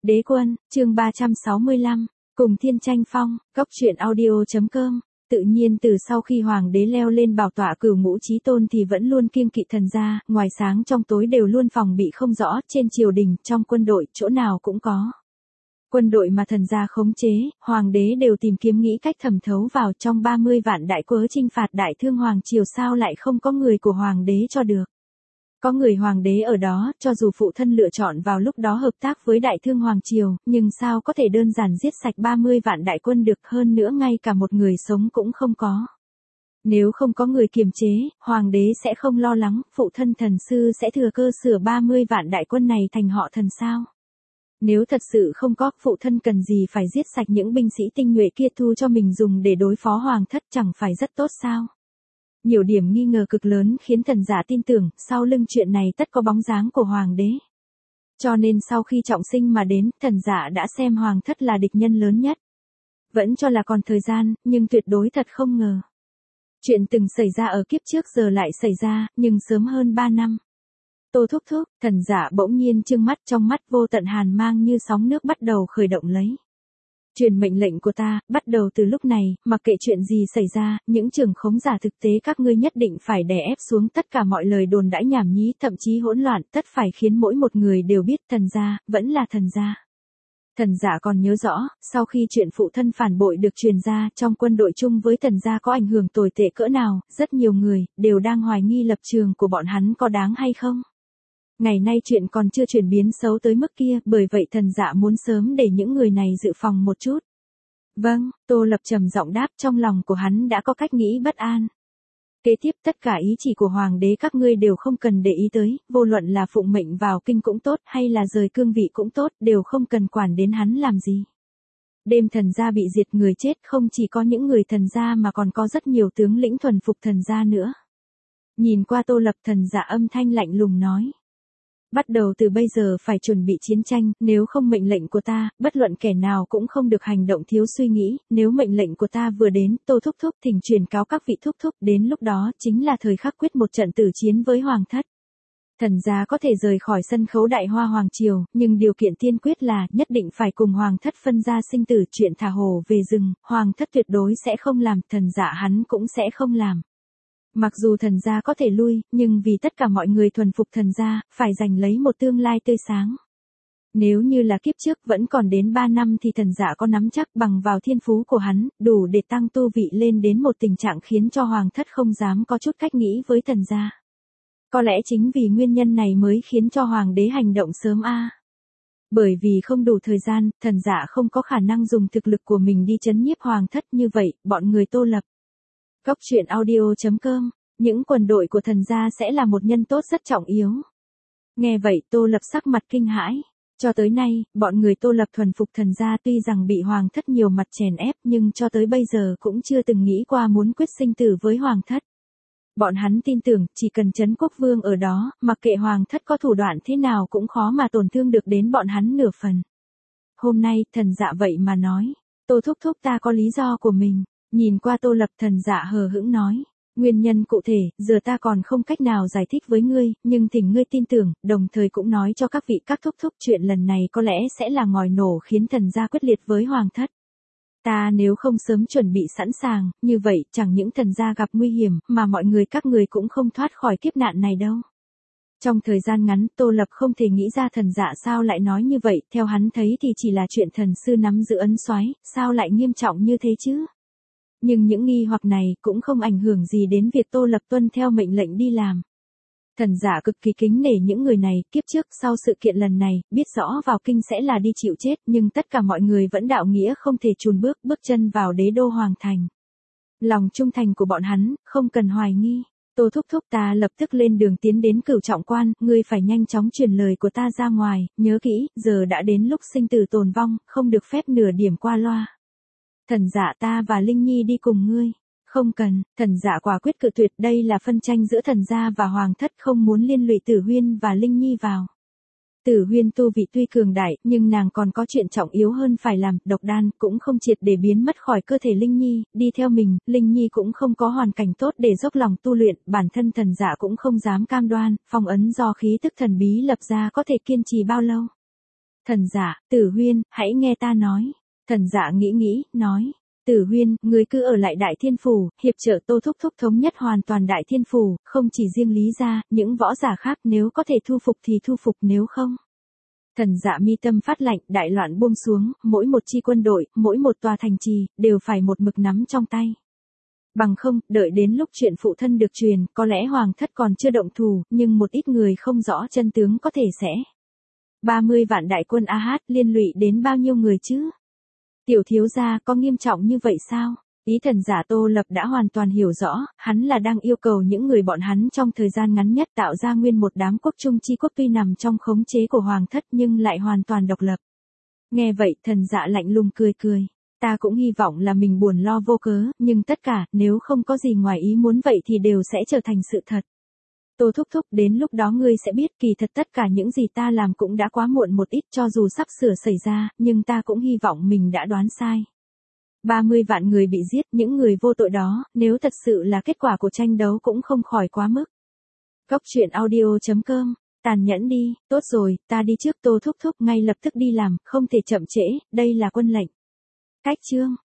Đế quân, chương 365, cùng thiên tranh phong, góc truyện audio.com. Tự nhiên từ sau khi hoàng đế leo lên bảo tọa cửu ngũ chí tôn thì vẫn luôn kiêng kỵ thần gia, ngoài sáng trong tối đều luôn phòng bị không rõ, trên triều đình, trong quân đội, chỗ nào cũng có. Quân đội mà thần gia khống chế, hoàng đế đều tìm kiếm nghĩ cách thẩm thấu vào trong 30 vạn đại quớ chinh phạt đại thương hoàng triều, sao lại không có người của hoàng đế cho được. Có người hoàng đế ở đó, cho dù phụ thân lựa chọn vào lúc đó hợp tác với đại thương hoàng triều, nhưng sao có thể đơn giản giết sạch 30 vạn đại quân được, hơn nữa ngay cả một người sống cũng không có. Nếu không có người kiềm chế, hoàng đế sẽ không lo lắng, phụ thân thần sư sẽ thừa cơ sửa 30 vạn đại quân này thành họ thần sao? Nếu thật sự không có, phụ thân cần gì phải giết sạch những binh sĩ tinh nhuệ kia thu cho mình dùng để đối phó hoàng thất, chẳng phải rất tốt sao? Nhiều điểm nghi ngờ cực lớn khiến thần giả tin tưởng, sau lưng chuyện này tất có bóng dáng của hoàng đế. Cho nên sau khi trọng sinh mà đến, thần giả đã xem hoàng thất là địch nhân lớn nhất. Vẫn cho là còn thời gian, nhưng tuyệt đối thật không ngờ. Chuyện từng xảy ra ở kiếp trước giờ lại xảy ra, nhưng sớm hơn 3 năm. Tô thúc thúc, thần giả bỗng nhiên trừng mắt, trong mắt vô tận hàn mang như sóng nước bắt đầu khởi động lấy. Truyền mệnh lệnh của ta, bắt đầu từ lúc này, mặc kệ chuyện gì xảy ra, những trưởng khống giả thực tế các ngươi nhất định phải đè ép xuống tất cả mọi lời đồn đãi nhảm nhí, thậm chí hỗn loạn, tất phải khiến mỗi một người đều biết thần gia, vẫn là thần gia. Thần giả còn nhớ rõ, sau khi chuyện phụ thân phản bội được truyền ra, trong quân đội chung với thần gia có ảnh hưởng tồi tệ cỡ nào, rất nhiều người, đều đang hoài nghi lập trường của bọn hắn có đáng hay không. Ngày nay chuyện còn chưa chuyển biến xấu tới mức kia, bởi vậy thần dạ muốn sớm để những người này dự phòng một chút. Vâng, Tô Lập trầm giọng đáp, trong lòng của hắn đã có cách nghĩ bất an. Kế tiếp tất cả ý chỉ của hoàng đế các ngươi đều không cần để ý tới, vô luận là phụng mệnh vào kinh cũng tốt, hay là rời cương vị cũng tốt, đều không cần quản đến hắn làm gì. Đêm thần gia bị diệt, người chết không chỉ có những người thần gia mà còn có rất nhiều tướng lĩnh thuần phục thần gia nữa. Nhìn qua Tô Lập, thần dạ âm thanh lạnh lùng nói. Bắt đầu từ bây giờ phải chuẩn bị chiến tranh, nếu không mệnh lệnh của ta, bất luận kẻ nào cũng không được hành động thiếu suy nghĩ, nếu mệnh lệnh của ta vừa đến, Tô thúc thúc thỉnh truyền cáo các vị thúc thúc, đến lúc đó chính là thời khắc quyết một trận tử chiến với hoàng thất. Thần gia có thể rời khỏi sân khấu đại hoa hoàng triều, nhưng điều kiện tiên quyết là nhất định phải cùng hoàng thất phân ra sinh tử, chuyện thả hổ về rừng, hoàng thất tuyệt đối sẽ không làm, thần dạ hắn cũng sẽ không làm. Mặc dù thần gia có thể lui, nhưng vì tất cả mọi người thuần phục thần gia, phải giành lấy một tương lai tươi sáng. Nếu như là kiếp trước vẫn còn đến 3 năm thì thần giả có nắm chắc bằng vào thiên phú của hắn, đủ để tăng tu vị lên đến một tình trạng khiến cho hoàng thất không dám có chút cách nghĩ với thần gia. Có lẽ chính vì nguyên nhân này mới khiến cho hoàng đế hành động sớm Bởi vì không đủ thời gian, thần giả không có khả năng dùng thực lực của mình đi trấn nhiếp hoàng thất, như vậy, bọn người Tô Lập. Góc truyện audio.com, những quân đội của thần gia sẽ là một nhân tố rất trọng yếu. Nghe vậy Tô Lập sắc mặt kinh hãi. Cho tới nay, bọn người Tô Lập thuần phục thần gia tuy rằng bị hoàng thất nhiều mặt chèn ép nhưng cho tới bây giờ cũng chưa từng nghĩ qua muốn quyết sinh tử với hoàng thất. Bọn hắn tin tưởng chỉ cần Trấn Quốc Vương ở đó, mặc kệ hoàng thất có thủ đoạn thế nào cũng khó mà tổn thương được đến bọn hắn nửa phần. Hôm nay, thần dạ vậy mà nói, Tô thúc thúc ta có lý do của mình. Nhìn qua Tô Lập, thần dạ hờ hững nói, nguyên nhân cụ thể, giờ ta còn không cách nào giải thích với ngươi, nhưng thỉnh ngươi tin tưởng, đồng thời cũng nói cho các vị các thúc thúc chuyện lần này có lẽ sẽ là ngòi nổ khiến thần gia quyết liệt với hoàng thất. Ta nếu không sớm chuẩn bị sẵn sàng, như vậy chẳng những thần gia gặp nguy hiểm, mà mọi người các người cũng không thoát khỏi kiếp nạn này đâu. Trong thời gian ngắn, Tô Lập không thể nghĩ ra thần dạ sao lại nói như vậy, theo hắn thấy thì chỉ là chuyện thần sư nắm giữ ấn soái, sao lại nghiêm trọng như thế chứ? Nhưng những nghi hoặc này cũng không ảnh hưởng gì đến việc Tô Lập tuân theo mệnh lệnh đi làm. Thần giả cực kỳ kính nể những người này, kiếp trước sau sự kiện lần này, biết rõ vào kinh sẽ là đi chịu chết, nhưng tất cả mọi người vẫn đạo nghĩa không thể chùn bước chân vào đế đô hoàng thành. Lòng trung thành của bọn hắn, không cần hoài nghi. Tô thúc thúc, ta lập tức lên đường tiến đến Cửu Trọng Quan, ngươi phải nhanh chóng truyền lời của ta ra ngoài, nhớ kỹ, giờ đã đến lúc sinh tử tồn vong, không được phép nửa điểm qua loa. Thần dạ ta và Linh Nhi đi cùng ngươi. Không cần, thần dạ quả quyết cự tuyệt, đây là phân tranh giữa thần gia và hoàng thất, không muốn liên lụy Tử Huyên và Linh Nhi vào. Tử Huyên tu vị tuy cường đại, nhưng nàng còn có chuyện trọng yếu hơn phải làm, độc đan cũng không triệt để biến mất khỏi cơ thể Linh Nhi, đi theo mình, Linh Nhi cũng không có hoàn cảnh tốt để dốc lòng tu luyện, bản thân thần dạ cũng không dám cam đoan, phong ấn do khí tức thần bí lập ra có thể kiên trì bao lâu. Thần Dạ, Tử Huyên, hãy nghe ta nói. Thần Dạ nghĩ, nói. Tử Huyên, ngươi cứ ở lại Đại Thiên Phủ, hiệp trợ Tô Thúc Thúc thống nhất hoàn toàn Đại Thiên Phủ, không chỉ riêng Lý gia, những võ giả khác nếu có thể thu phục thì thu phục nếu không. Thần Dạ mi tâm phát lạnh, đại loạn buông xuống, mỗi một chi quân đội, mỗi một tòa thành trì, đều phải một mực nắm trong tay. Bằng không, đợi đến lúc chuyện phụ thân được truyền, có lẽ hoàng thất còn chưa động thủ, nhưng một ít người không rõ chân tướng có thể sẽ. 30 vạn đại quân A-hát liên lụy đến bao nhiêu người chứ? Tiểu thiếu gia có nghiêm trọng như vậy sao? Ý thần giả Tô Lập đã hoàn toàn hiểu rõ, hắn là đang yêu cầu những người bọn hắn trong thời gian ngắn nhất tạo ra nguyên một đám quốc trung chi quốc tuy nằm trong khống chế của hoàng thất nhưng lại hoàn toàn độc lập. Nghe vậy thần dạ lạnh lùng cười. Ta cũng hy vọng là mình buồn lo vô cớ, nhưng tất cả, nếu không có gì ngoài ý muốn vậy thì đều sẽ trở thành sự thật. Tô Thúc Thúc, đến lúc đó ngươi sẽ biết kỳ thật tất cả những gì ta làm cũng đã quá muộn một ít, cho dù sắp sửa xảy ra, nhưng ta cũng hy vọng mình đã đoán sai. 30 vạn người bị giết, những người vô tội đó, nếu thật sự là kết quả của tranh đấu cũng không khỏi quá mức. Góc truyện audio.com, tàn nhẫn đi, tốt rồi, ta đi trước. Tô Thúc Thúc ngay lập tức đi làm, không thể chậm trễ, đây là quân lệnh. Cách chương